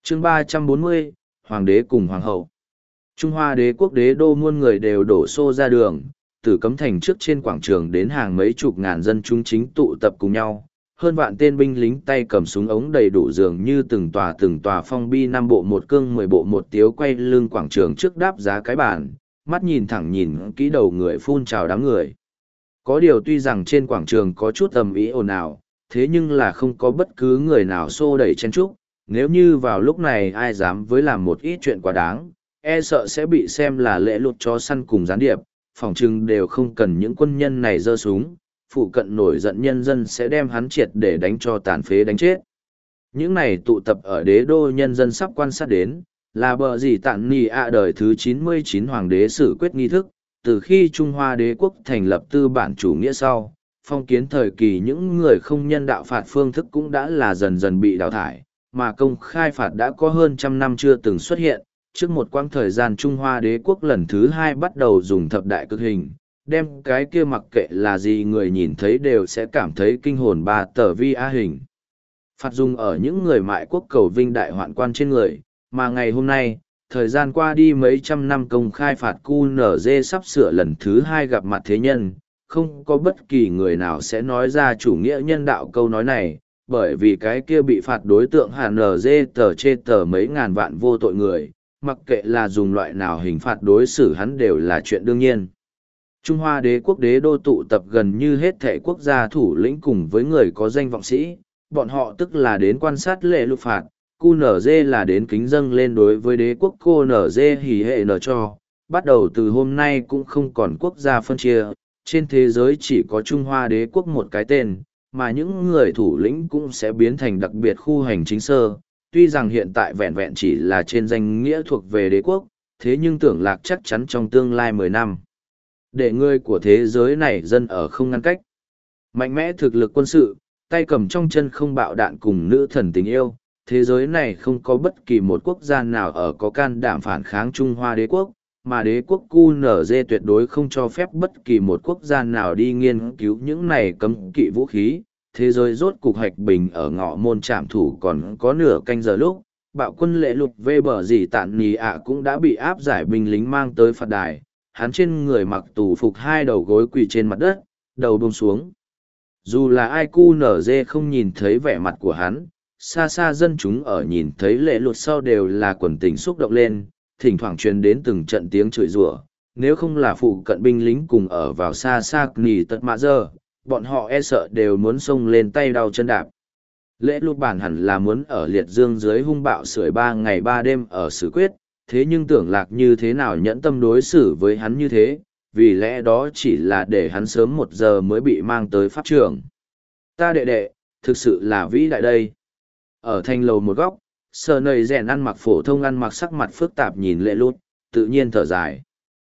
chương 340, Hoàng đế cùng Hoàng hậu. Trung Hoa đế quốc đế đô muôn người đều đổ xô ra đường, từ Cấm Thành trước trên quảng trường đến hàng mấy chục ngàn dân chúng chính tụ tập cùng nhau. Hơn vạn tên binh lính tay cầm súng ống đầy đủ dường như từng tòa phong bi 5 bộ một cương 10 bộ một tiếu quay lưng quảng trường trước đáp giá cái bàn, mắt nhìn thẳng nhìn kỹ đầu người phun trào đám người. Có điều tuy rằng trên quảng trường có chút ầm ĩ ồn ào, thế nhưng là không có bất cứ người nào xô đẩy chen chúc. Nếu như vào lúc này ai dám với làm một ít chuyện quá đáng, e sợ sẽ bị xem là lễ lụt chó săn cùng gián điệp, phỏng chừng đều không cần những quân nhân này giơ súng, phụ cận nổi giận nhân dân sẽ đem hắn triệt để đánh cho tàn phế đánh chết. Những này tụ tập ở đế đô nhân dân sắp quan sát đến, là bờ gì tạn nì ạ đời thứ 99 hoàng đế xử quyết nghi thức, từ khi Trung Hoa đế quốc thành lập tư bản chủ nghĩa sau, phong kiến thời kỳ những người không nhân đạo phạt phương thức cũng đã là dần dần bị đào thải, mà công khai phạt đã có hơn trăm năm chưa từng xuất hiện. Trước một quãng thời gian Trung Hoa đế quốc lần thứ 2 bắt đầu dùng thập đại cực hình, đem cái kia mặc kệ là gì người nhìn thấy đều sẽ cảm thấy kinh hồn ba tờ vi a hình. Phạt dùng ở những người mại quốc cầu vinh đại hoạn quan trên người, mà ngày hôm nay, thời gian qua đi mấy trăm năm công khai phạt QNZ sắp sửa lần thứ 2 gặp mặt thế nhân, không có bất kỳ người nào sẽ nói ra chủ nghĩa nhân đạo câu nói này, bởi vì cái kia bị phạt đối tượng HNZ tờ chê tờ mấy ngàn vạn vô tội người, mặc kệ là dùng loại nào hình phạt đối xử hắn đều là chuyện đương nhiên. Trung Hoa đế quốc đế đô tụ tập gần như hết thảy quốc gia thủ lĩnh cùng với người có danh vọng sĩ, bọn họ tức là đến quan sát lễ lục phạt, QNZ là đến kính dâng lên đối với đế quốc QNZ hỉ hệ nở cho, bắt đầu từ hôm nay cũng không còn quốc gia phân chia, trên thế giới chỉ có Trung Hoa đế quốc một cái tên, mà những người thủ lĩnh cũng sẽ biến thành đặc biệt khu hành chính sơ. Tuy rằng hiện tại vẹn vẹn chỉ là trên danh nghĩa thuộc về đế quốc, thế nhưng Tưởng Lạc chắc chắn trong tương lai 10 năm. Để người của thế giới này dân ở không ngăn cách. Mạnh mẽ thực lực quân sự, tay cầm trong chân không bạo đạn cùng nữ thần tình yêu, thế giới này không có bất kỳ một quốc gia nào ở có can đảm phản kháng Trung Hoa đế quốc, mà đế quốc QNZ tuyệt đối không cho phép bất kỳ một quốc gia nào đi nghiên cứu những này cấm kỵ vũ khí. Thế giới rốt cục hạch bình ở ngõ môn trạm thủ còn có nửa canh giờ lúc, bạo quân lệ lục vê bờ gì tạn nì ạ cũng đã bị áp giải binh lính mang tới phạt đài, hắn trên người mặc tù phục hai đầu gối quỳ trên mặt đất, đầu buông xuống. Dù là ai QNZ không nhìn thấy vẻ mặt của hắn, xa xa dân chúng ở nhìn thấy lệ lụt sau đều là quần tình xúc động lên, thỉnh thoảng truyền đến từng trận tiếng chửi rủa. Nếu không là phụ cận binh lính cùng ở vào xa xa nì tật mạ giờ, bọn họ e sợ đều muốn xông lên tay đau chân đạp. Lễ lụt bản hẳn là muốn ở liệt dương dưới hung bạo sưởi 3 ngày 3 đêm ở xử quyết, thế nhưng Tưởng Lạc như thế nào nhẫn tâm đối xử với hắn như thế, vì lẽ đó chỉ là để hắn sớm 1 giờ mới bị mang tới pháp trường. Ta đệ đệ, thực sự là vĩ đại đây. Ở thanh lầu một góc, sờ nầy rèn ăn mặc phổ thông ăn mặc sắc mặt phức tạp nhìn lệ lút, tự nhiên thở dài.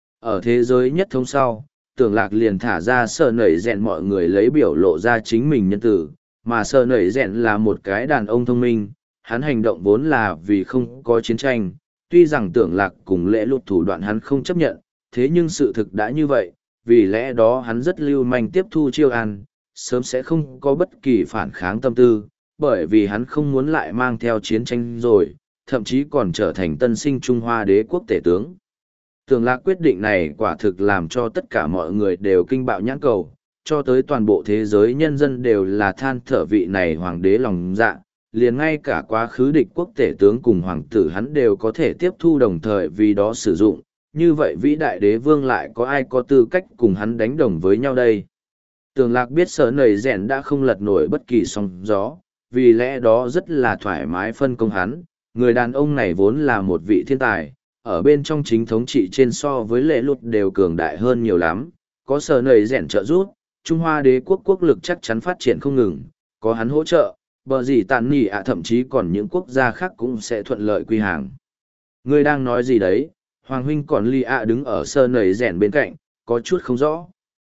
Ở thế giới nhất thống sau, Tưởng Lạc liền thả ra sờ nầy rèn mọi người lấy biểu lộ ra chính mình nhân tử, mà sờ nầy rèn là một cái đàn ông thông minh, hắn hành động vốn là vì không có chiến tranh, tuy rằng Tưởng Lạc cùng lệ lút thủ đoạn hắn không chấp nhận, thế nhưng sự thực đã như vậy, vì lẽ đó hắn rất lưu manh tiếp thu chiêu an, sớm sẽ không có bất kỳ phản kháng tâm tư, bởi vì hắn không muốn lại mang theo chiến tranh rồi, thậm chí còn trở thành tân sinh Trung Hoa đế quốc tể tướng. Tưởng Lạc quyết định này quả thực làm cho tất cả mọi người đều kinh bạo nhãn cầu, cho tới toàn bộ thế giới nhân dân đều là than thở vị này hoàng đế lòng dạ, liền ngay cả quá khứ địch quốc tể tướng cùng hoàng tử hắn đều có thể tiếp thu đồng thời vì đó sử dụng, như vậy vĩ đại đế vương lại có ai có tư cách cùng hắn đánh đồng với nhau đây. Tưởng Lạc biết sở nầy rèn đã không lật nổi bất kỳ sóng gió, vì lẽ đó rất là thoải mái phân công hắn, người đàn ông này vốn là một vị thiên tài, ở bên trong chính thống trị trên so với lệ lụt đều cường đại hơn nhiều lắm, có sở nầy rèn trợ giúp, Trung Hoa đế quốc quốc lực chắc chắn phát triển không ngừng, có hắn hỗ trợ, bờ gì tàn nỉ ạ thậm chí còn những quốc gia khác cũng sẽ thuận lợi quy hàng. Ngươi đang nói gì đấy? Hoàng huynh còn lì ạ đứng ở sơ nầy rèn bên cạnh, có chút không rõ.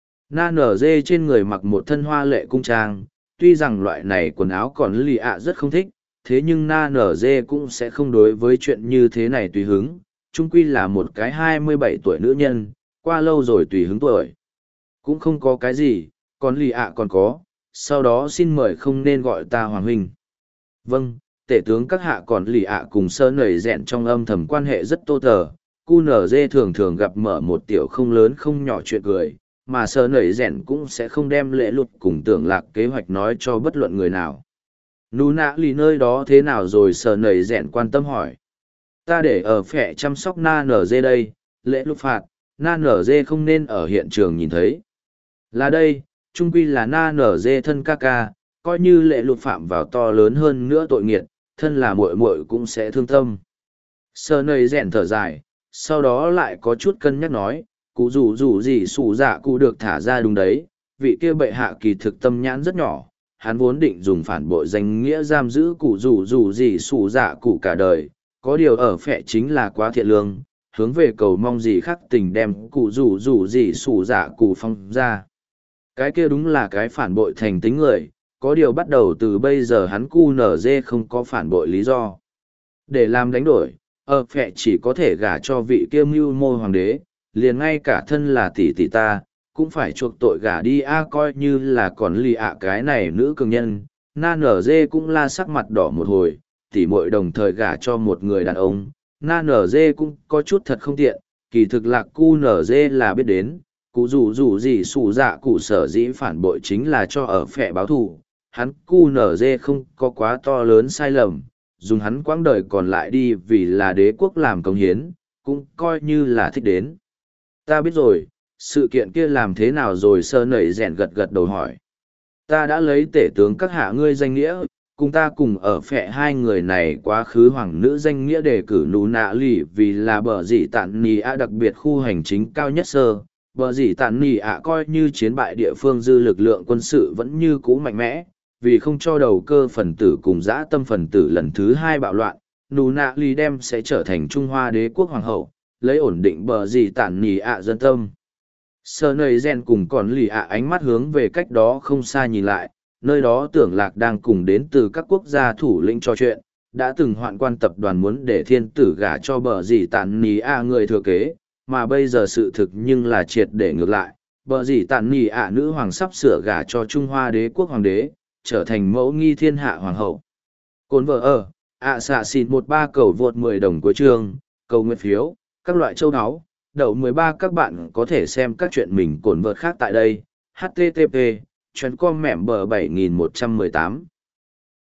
Na nở dê trên người mặc một thân hoa lệ cung trang, tuy rằng loại này quần áo còn lì ạ rất không thích, thế nhưng na nở dê cũng sẽ không đối với chuyện như thế này tùy hứng, chung quy là một cái 27 tuổi nữ nhân, qua lâu rồi tùy hứng tuổi. Cũng không có cái gì, còn lì ạ còn có, sau đó xin mời không nên gọi ta Hoàng huynh. Vâng, tể tướng các hạ còn lì ạ cùng sơ nầy rẽn trong âm thầm quan hệ rất tô tờ. QNZ thường thường gặp mở một tiểu không lớn không nhỏ chuyện cười, mà sơ nầy rẽn cũng sẽ không đem lễ luật cùng tưởng lạc kế hoạch nói cho bất luận người nào. Nú nạ lì nơi đó thế nào rồi, sơ nầy rẽn quan tâm hỏi. Ta để ở phẻ chăm sóc na nở dê đây, lễ luật phạt, na nở dê không nên ở hiện trường nhìn thấy. Là đây, trung quy là na nở dê thân ca ca, coi như lệ luật phạm vào to lớn hơn nữa tội nghiệt, thân là muội muội cũng sẽ thương tâm. Sơ nầy rẽn thở dài, sau đó lại có chút cân nhắc nói, cụ rủ gì sủ dạ cụ được thả ra đúng đấy, vị kia bệ hạ kỳ thực tâm nhãn rất nhỏ, hắn vốn định dùng phản bội danh nghĩa giam giữ cụ rủ gì sủ dạ cụ cả đời, có điều ở phệ chính là quá thiện lương, hướng về cầu mong gì khác tình đem cụ rủ gì sủ dạ cụ phong ra. Cái kia đúng là cái phản bội thành tính người, có điều bắt đầu từ bây giờ hắn cu nở dê không có phản bội lý do. Để làm đánh đổi, ở phệ chỉ có thể gả cho vị kia mưu mô hoàng đế, liền ngay cả thân là tỷ tỷ ta, cũng phải chuộc tội gả đi coi như là còn lì ạ cái này nữ cường nhân. Na nở dê cũng la sắc mặt đỏ một hồi, tỷ muội đồng thời gả cho một người đàn ông. Na nở dê cũng có chút thật không tiện, kỳ thực lạc cu nở dê là biết đến, cụ rủ gì xù dạ cụ sở dĩ phản bội chính là cho ở phệ báo thù. Hắn cu nở dê không có quá to lớn sai lầm, dùng hắn quãng đời còn lại đi vì là đế quốc làm công hiến, cũng coi như là thích đến. Ta biết rồi, sự kiện kia làm thế nào rồi, sơ nẩy rèn gật gật đầu hỏi. Ta đã lấy tể tướng các hạ ngươi danh nghĩa, cùng ta cùng ở phệ hai người này quá khứ hoàng nữ danh nghĩa đề cử nú nạ lì vì là bờ dĩ tản nì ạ đặc biệt khu hành chính cao nhất sơ. Bờ dĩ tản nì ạ coi như chiến bại địa phương dư lực lượng quân sự vẫn như cũ mạnh mẽ, vì không cho đầu cơ phần tử cùng dã tâm phần tử lần thứ hai bạo loạn, nú nạ lì đem sẽ trở thành Trung Hoa đế quốc hoàng hậu, lấy ổn định bờ dĩ tản nì ạ dân tâm. Sơ nầy rèn cùng còn lì ạ ánh mắt hướng về cách đó không xa nhìn lại, nơi đó tưởng lạc đang cùng đến từ các quốc gia thủ lĩnh trò chuyện, đã từng hoạn quan tập đoàn muốn để thiên tử gả cho bờ dĩ tản nì ạ người thừa kế, mà bây giờ sự thực nhưng là triệt để ngược lại, bờ dĩ tản nì ạ nữ hoàng sắp sửa gả cho Trung Hoa đế quốc hoàng đế, trở thành mẫu nghi thiên hạ hoàng hậu. Cồn vợ ở, xạ xịt 13 cầu vượt 10 đồng của chương, cầu nguyện phiếu, các loại châu áo, đậu 13 các bạn có thể xem các chuyện mình cồn vợt khác tại đây, http, chuyến com mẻm bờ 7118.